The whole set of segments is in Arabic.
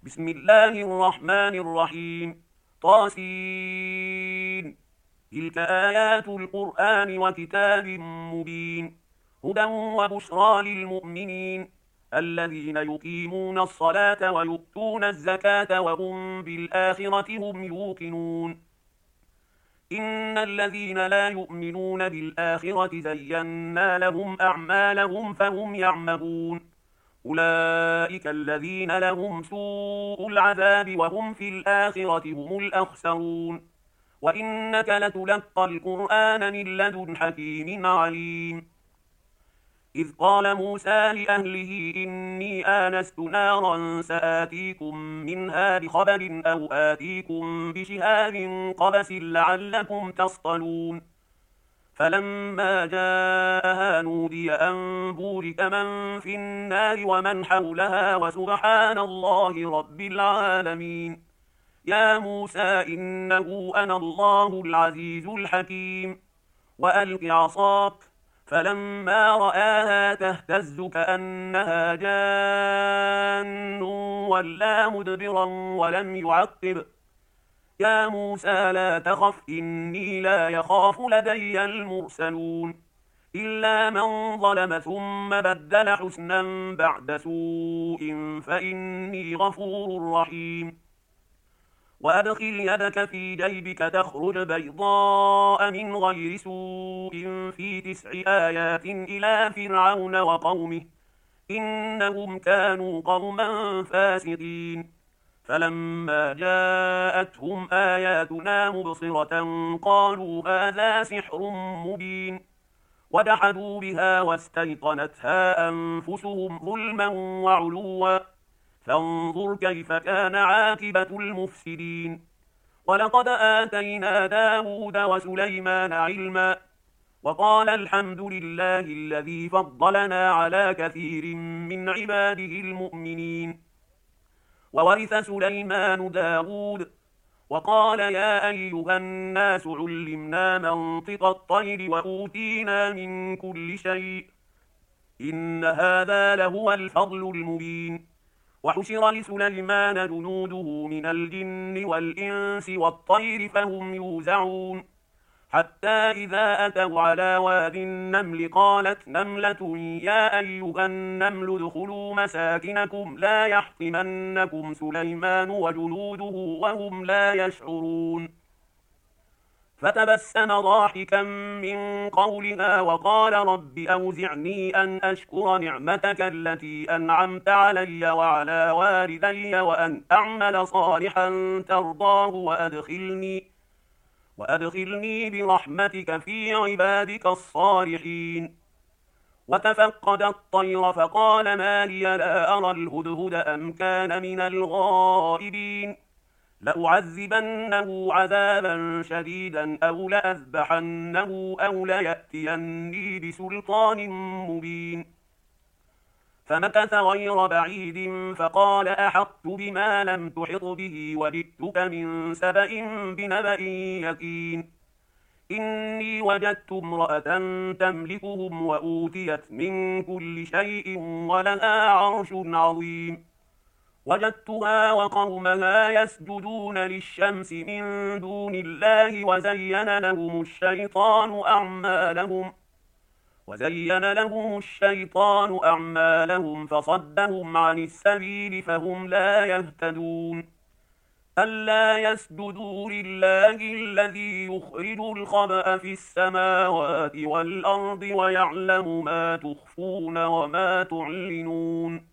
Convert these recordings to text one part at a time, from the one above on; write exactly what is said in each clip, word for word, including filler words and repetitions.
بسم الله الرحمن الرحيم. طاسين. تلك آيات القرآن وكتاب مبين، هدى وبشرى للمؤمنين الذين يقيمون الصلاة ويؤتون الزكاة وهم بالآخرة هم يوقنون. إن الذين لا يؤمنون بالآخرة زينا لهم أعمالهم فهم يعمهون. أولئك الذين لهم سوء العذاب وهم في الآخرة هم الأخسرون. وإنك لتلقى القرآن من لدن حكيم عليم. إذ قال موسى لأهله إني آنست نارا سآتيكم منها بخبر أو آتيكم بشهاب قبس لعلكم تصطلون. فلما جاءها نودي أن بورك من في النار ومن حولها وسبحان الله رب العالمين. يا موسى إنه أنا الله العزيز الحكيم. وألق عصاك، فلما رآها تهتز كأنها جان ولا مدبرا ولم يعقب. يا موسى لا تخف إني لا يخاف لدي المرسلون. إلا من ظلم ثم بدل حسنا بعد سوء فإني غفور رحيم. وأدخل يدك في جيبك تخرج بيضاء من غير سوء في تسع آيات إلى فرعون وقومه إنهم كانوا قوما فاسقين. فلما جاءتهم آياتنا مبصرة قالوا هذا سحر مبين، وجحدوا بها واستيقنتها أنفسهم ظلما وعلوا. فانظر كيف كان عاقبة المفسدين. ولقد آتينا داود وسليمان علما، وقال الحمد لله الذي فضلنا على كثير من عباده المؤمنين. وورث سليمان داود، وقال يا أيها الناس علمنا منطق الطير وأوتينا من كل شيء، إن هذا لهو الفضل المبين. وحشر لسليمان جنوده من الجن والإنس والطير فهم يوزعون. حتى إذا أتوا على واد النمل قالت نملة يا أيها النمل ادخلوا مساكنكم لا يحطمنكم سليمان وجنوده وهم لا يشعرون. فتبسم ضاحكا من قولها وقال رب أوزعني أن أشكر نعمتك التي أنعمت علي وعلى والدي وأن أعمل صالحا ترضاه وأدخلني وأدخلني برحمتك في عبادك الصالحين. وتفقد الطير فقال ما لي لا أرى الهدهد أم كان من الغائبين. لأعذبنه عذابا شديدا أو لأذبحنه أو ليأتيني بسلطان مبين. فمكث غير بعيد فقال أحطت بما لم تحط به وجئتك من سبأ بنبأ يقين. إني وجدت امرأة تملكهم وأوتيت من كل شيء ولها عرش عظيم. وجدتها وقومها يسجدون للشمس من دون الله وزين لهم الشيطان أعمالهم وزين لهم الشيطان أعمالهم فصدهم عن السبيل فهم لا يهتدون. ألا يسجدوا لله الذي يخرج الخبأ في السماوات والأرض ويعلم ما تخفون وما تعلنون.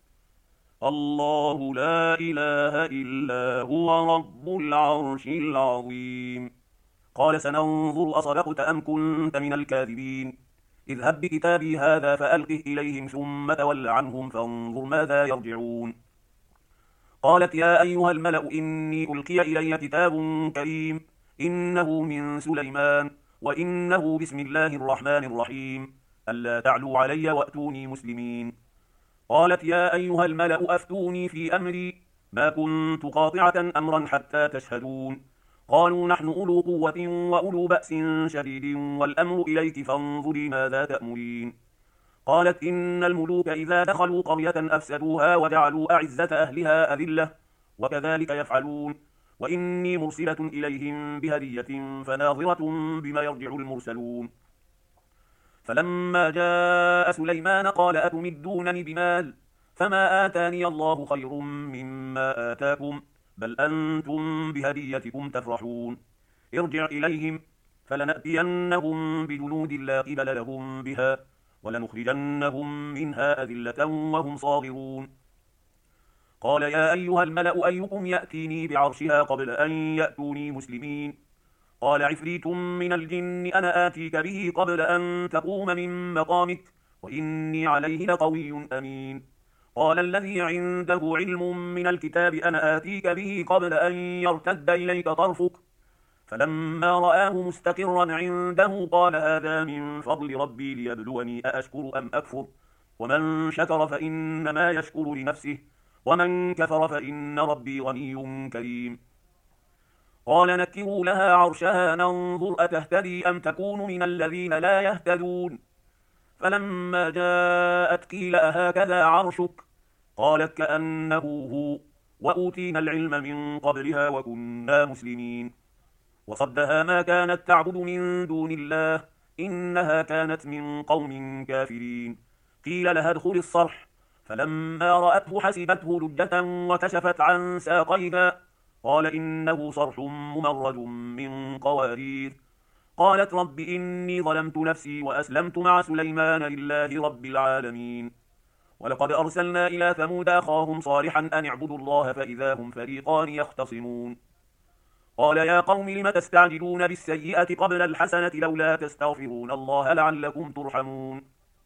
الله لا إله إلا هو رب العرش العظيم. قال سننظر أصدقت أم كنت من الكاذبين. اذهب بكتابي هذا فألقه إليهم ثم تول عنهم فانظر ماذا يرجعون. قالت يا أيها الملأ إني ألقي إلي كتاب كريم إنه من سليمان وإنه بسم الله الرحمن الرحيم ألا تعلوا علي وأتوني مسلمين. قالت يا أيها الملأ أفتوني في أمري ما كنت قاطعة أمرا حتى تشهدون. قالوا نحن أولو قوة وأولو بأس شديد والأمر إليك فانظري ماذا تأمرين. قالت إن الملوك إذا دخلوا قرية أفسدوها وجعلوا أعزة أهلها أذلة وكذلك يفعلون. وإني مرسلة إليهم بهدية فناظرة بما يرجع المرسلون. فلما جاء سليمان قال أتمدونني بمال فما آتاني الله خير مما آتاكم بل أنتم بهديتكم تفرحون. ارجع إليهم فلنأتينهم بجنود لا قبل لهم بها ولنخرجنهم منها أذلة وهم صاغرون. قال يا أيها الملأ أيكم يأتيني بعرشها قبل أن يأتوني مسلمين. قال عفريت من الجن أنا آتيك به قبل أن تقوم من مقامك وإني عليه لقوي أمين. قال الذي عنده علم من الكتاب أنا آتيك به قبل أن يرتد إليك طرفك فلما رآه مستقرا عنده قال هذا من فضل ربي ليبلوني أأشكر أم أكفر ومن شكر فإنما يشكر لنفسه ومن كفر فإن ربي غني كريم. قال نكروا لها عرشها ننظر أتهتدي أم تكون من الذين لا يهتدون. فلما جاءت قيل أهكذا عرشك قالت كأنه هو وأوتينا العلم من قبلها وكنا مسلمين. وصدها ما كانت تعبد من دون الله إنها كانت من قوم كافرين. قيل لها ادخل الصرح فلما رأته حسبته لجة وكشفت عن ساقيها قال إنه صرح ممرد من قوارير. قالت رب إني ظلمت نفسي وأسلمت مع سليمان لله رب العالمين. ولقد أرسلنا إلى ثمود أخاهم صالحا أن اعبدوا الله فإذا هم فريقان يختصمون. قال يا قوم لم تستعجلون بالسيئة قبل الحسنة لولا تستغفرون الله لعلكم ترحمون.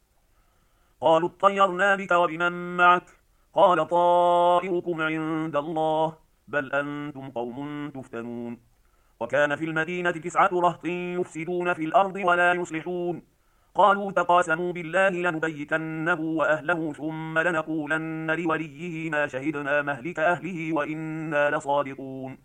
قالوا اطيرنا بك وبمن معك قال طائركم عند الله بل أنتم قوم تفتنون. وكان في المدينة تسعة رهط يفسدون في الأرض ولا يصلحون. قالوا تقاسموا بالله لنبيتنه وأهله ثم لنقولن لوليه ما شهدنا مهلك أهله وإنا لصادقون.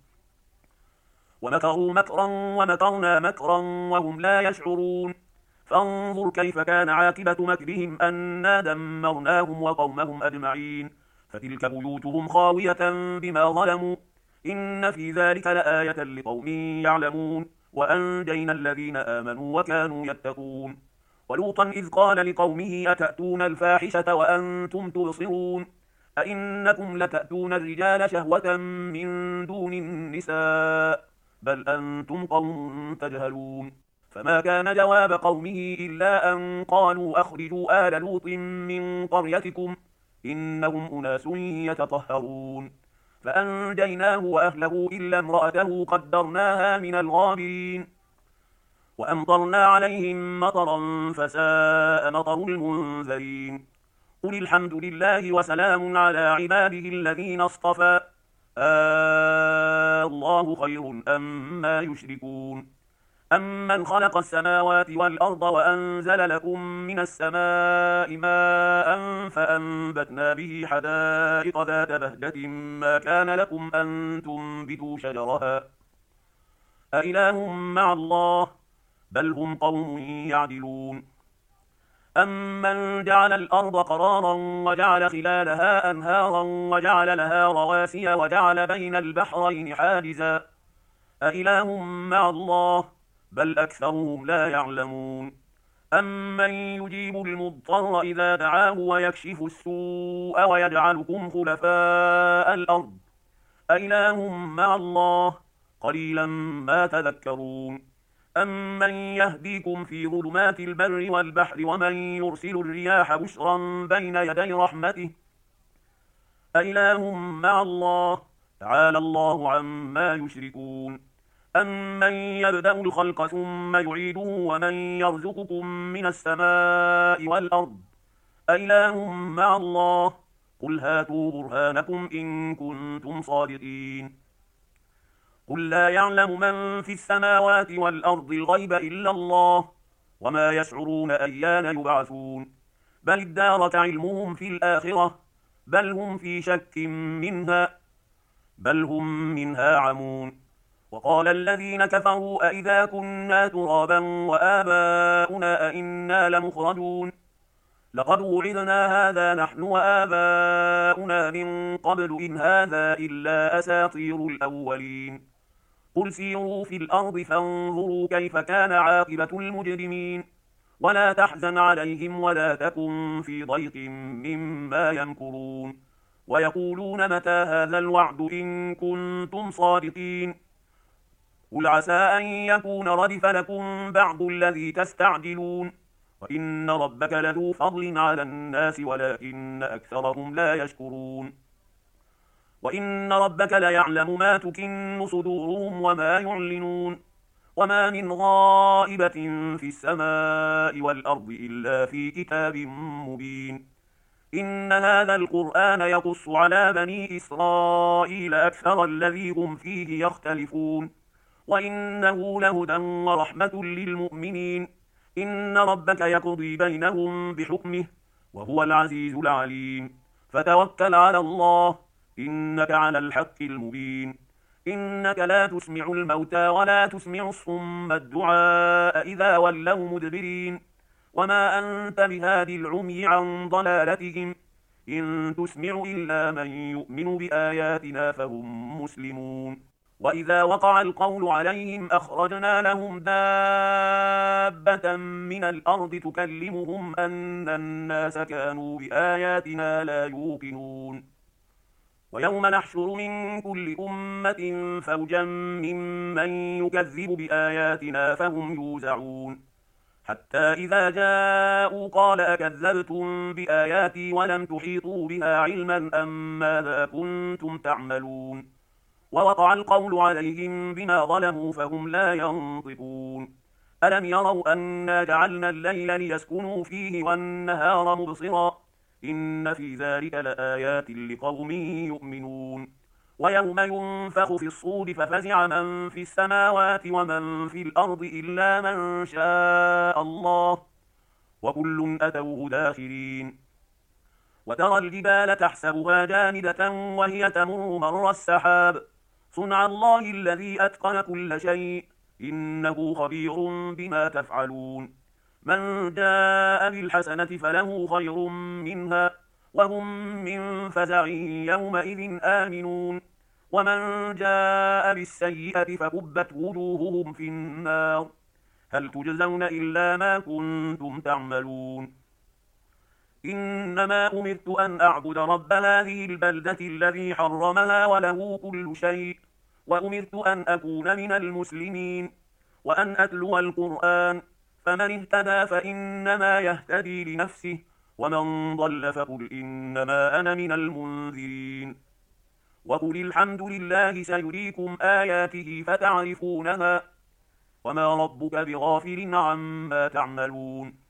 ومكروا مكرا ومكرنا مكرا وهم لا يشعرون. فانظر كيف كان عاقبة مكرهم أنا دمرناهم وقومهم أجمعين فتلك بيوتهم خاوية بما ظلموا إن في ذلك لآية لقوم يعلمون. وأنجينا الذين آمنوا وكانوا يتقون. ولوطا إذ قال لقومه أتأتون الفاحشة وأنتم تبصرون أئنكم لتأتون الرجال شهوة من دون النساء بل أنتم قوم تجهلون. فما كان جواب قومه إلا أن قالوا أخرجوا آل لوط من قريتكم إنهم أناس يتطهرون. فأنجيناه وأهله إلا امرأته قدرناها من الغابرين. وأمطرنا عليهم مطرا فساء مطر المنذرين. قل الحمد لله وسلام على عباده الذين اصطفى آه الله خير أما يشركون. أمن خلق السماوات والأرض وأنزل لكم من السماء ماء فأنبتنا به حدائق ذات بهجة ما كان لكم أن تنبتوا شجرها أإله مع الله بل هم قوم يعدلون. أمن جعل الأرض قرارا وجعل خلالها أنهارا وجعل لها رواسي وجعل بين البحرين حاجزا أإله مع الله بل أكثرهم لا يعلمون. أمن يجيب المضطر إذا دعاه ويكشف السوء ويجعلكم خلفاء الأرض أإله مع الله قليلا ما تذكرون. أمن يهديكم في ظلمات البر والبحر ومن يرسل الرياح بشرا بين يدي رحمته أإله مع الله تعالى الله عما يشركون. أمن يبدأ الخلق ثم يعيده ومن يرزقكم من السماء والأرض أإله مع الله قل هاتوا برهانكم إن كنتم صادقين. قل لا يعلم من في السماوات والأرض الغيب إلا الله وما يشعرون أيان يبعثون بل ادارك علمهم في الآخرة بل هم في شك منها بل هم منها عمون. وقال الذين كفروا أئذا كنا ترابا وآباؤنا أئنا لمخرجون لقد وعدنا هذا نحن وآباؤنا من قبل إن هذا إلا أساطير الأولين قل سيروا في الأرض فانظروا كيف كان عاقبة المجرمين ولا تحزن عليهم ولا تكن في ضيق مما يمكرون ويقولون متى هذا الوعد إن كنتم صادقين قل عسى أن يكون ردف لكم بعض الذي تستعجلون وإن ربك لذو فضل على الناس ولكن أكثرهم لا يشكرون وإن ربك ليعلم ما تكن صدورهم وما يعلنون وما من غائبة في السماء والأرض إلا في كتاب مبين إن هذا القرآن يقص على بني إسرائيل أكثر الذي هم فيه يختلفون وإنه لهدى ورحمة للمؤمنين إن ربك يقضي بينهم بحكمه وهو العزيز العليم فتوكل على الله إنك على الحق المبين إنك لا تسمع الموتى ولا تسمع الصم الدعاء إذا ولوا مدبرين وما أنت بهادي العمي عن ضلالتهم إن تسمع إلا من يؤمن بآياتنا فهم مسلمون وإذا وقع القول عليهم أخرجنا لهم دابة من الأرض تكلمهم أن الناس كانوا بآياتنا لا يوقنون ويوم نحشر من كل أمة فوجا ممن يكذب بآياتنا فهم يوزعون حتى إذا جاءوا قال أكذبتم بآياتي ولم تحيطوا بها علما أم ماذا كنتم تعملون ووقع القول عليهم بما ظلموا فهم لا ينطقون ألم يروا أنا جعلنا الليل ليسكنوا فيه والنهار مبصرا إن في ذلك لآيات لقوم يؤمنون ويوم ينفخ في الصور ففزع من في السماوات ومن في الأرض إلا من شاء الله وكل أتوه داخرين وترى الجبال تحسبها جامدة وهي تمر مر السحاب صنع الله الذي أتقن كل شيء إنه خبير بما تفعلون من جاء بالحسنة فله خير منها وهم من فزع يومئذ آمنون ومن جاء بالسيئة فكبت وجوههم في النار هل تجزون إلا ما كنتم تعملون إنما أمرت أن أعبد رب هذه البلدة الذي حرمها وله كل شيء وأمرت أن أكون من المسلمين وأن أتلو القرآن فمن اهتدى فإنما يهتدي لنفسه ومن ضل فقل إنما أنا من المنذرين وقل الحمد لله سيريكم آياته فتعرفونها وما ربك بغافل عما تعملون